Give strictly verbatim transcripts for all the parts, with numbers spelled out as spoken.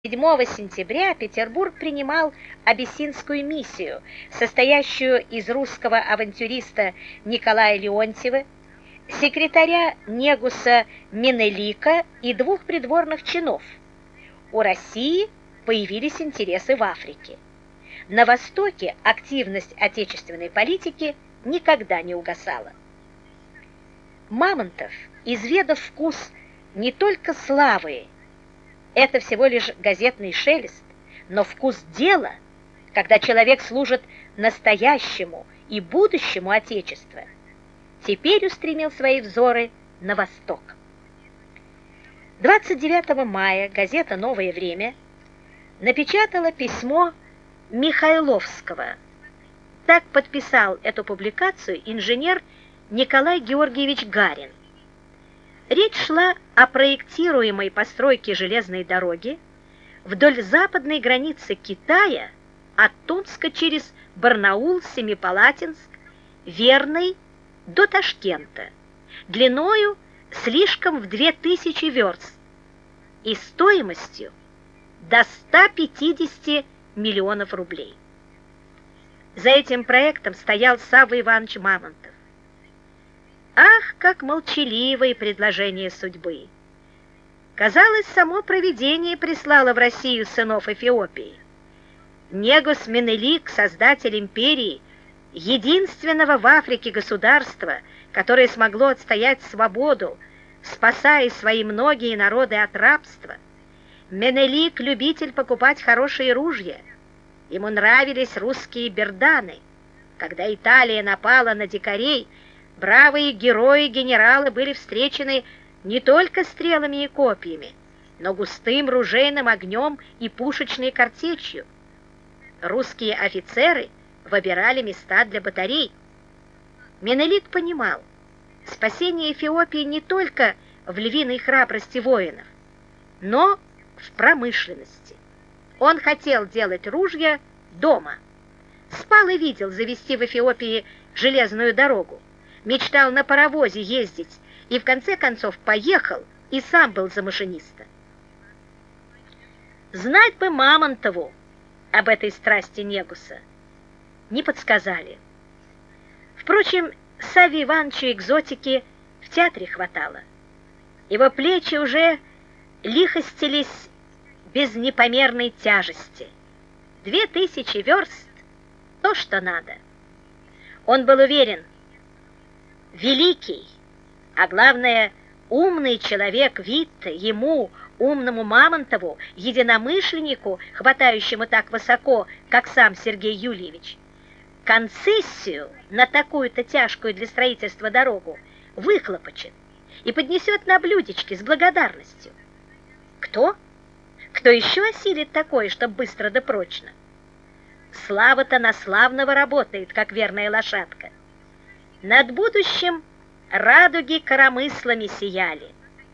седьмого сентября Петербург принимал абиссинскую миссию, состоящую из русского авантюриста Николая Леонтьева, секретаря Негуса Менелика и двух придворных чинов. У России появились интересы в Африке. На Востоке активность отечественной политики никогда не угасала. Мамонтов, изведав вкус не только славы, это всего лишь газетный шелест, но вкус дела, когда человек служит настоящему и будущему Отечества, теперь устремил свои взоры на восток. двадцать девятого мая газета «Новое время» напечатала письмо Михайловского. Так подписал эту публикацию инженер Николай Георгиевич Гарин. Речь шла о проектируемой постройке железной дороги вдоль западной границы Китая от Томска через Барнаул, Семипалатинск, Верный до Ташкента, длиною слишком в две тысячи верст и стоимостью до ста пятидесяти миллионов рублей. За этим проектом стоял Савва Иванович Мамонтов. Ах, как молчаливые предложения судьбы! Казалось, само провидение прислало в Россию сынов Эфиопии. Негус Менелик, создатель империи, единственного в Африке государства, которое смогло отстоять свободу, спасая свои многие народы от рабства. Менелик – любитель покупать хорошие ружья. Ему нравились русские берданы. Когда Италия напала на дикарей, бравые герои-генералы были встречены не только стрелами и копьями, но густым ружейным огнем и пушечной картечью. Русские офицеры выбирали места для батарей. Менелик понимал, спасение Эфиопии не только в львиной храбрости воинов, но в промышленности. Он хотел делать ружья дома. Спал и видел завести в Эфиопии железную дорогу. Мечтал на паровозе ездить и в конце концов поехал и сам был за машиниста. Знать бы Мамонтову об этой страсти Негуса не подсказали. Впрочем, Савве Ивановичу экзотики в театре хватало. Его плечи уже лихостились без непомерной тяжести. Две тысячи верст — то, что надо. Он был уверен, великий, а главное, умный человек Витте, ему, умному Мамонтову, единомышленнику, хватающему так высоко, как сам Сергей Юльевич, концессию на такую-то тяжкую для строительства дорогу выхлопочет и поднесет на блюдечке с благодарностью. Кто? Кто еще осилит такое, чтобы быстро да прочно? Слава-то на славного работает, как верная лошадка. Над будущим радуги коромыслами сияли.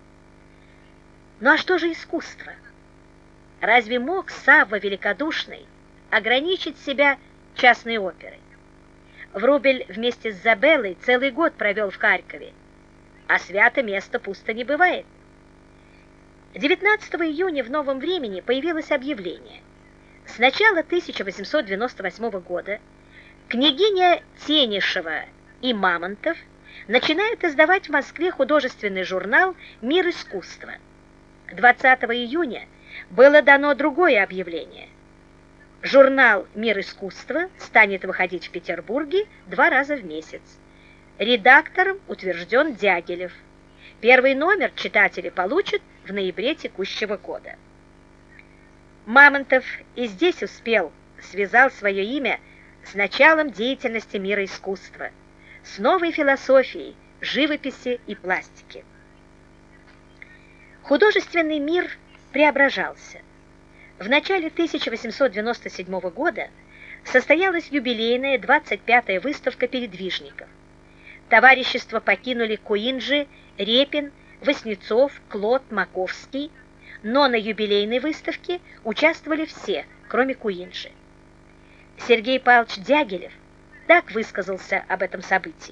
Ну а что же искусство? Разве мог Савва Великодушный ограничить себя частной оперой? Врубель вместе с Забеллой целый год провел в Харькове, а свято место пусто не бывает. девятнадцатого июня в «Новом времени» появилось объявление. С начала тысяча восемьсот девяносто восьмого года княгиня Тенишева и Мамонтов начинают издавать в Москве художественный журнал «Мир искусства». двадцатого июня было дано другое объявление. Журнал «Мир искусства» станет выходить в Петербурге два раза в месяц. Редактором утвержден Дягилев. Первый номер читатели получат в ноябре текущего года. Мамонтов и здесь успел, связал свое имя с началом деятельности мира искусства, с новой философией, живописи и пластики. Художественный мир преображался. В начале тысяча восемьсот девяносто седьмого года состоялась юбилейная двадцать пятая выставка передвижников. Товарищество покинули Куинджи, Репин, Васнецов, Клод, Маковский, но на юбилейной выставке участвовали все, кроме Куинджи. Сергей Павлович Дягилев так высказался об этом событии.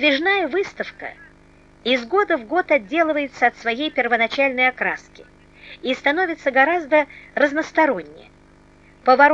Передвижная выставка из года в год отделывается от своей первоначальной окраски, и становится гораздо разностороннее. Поворот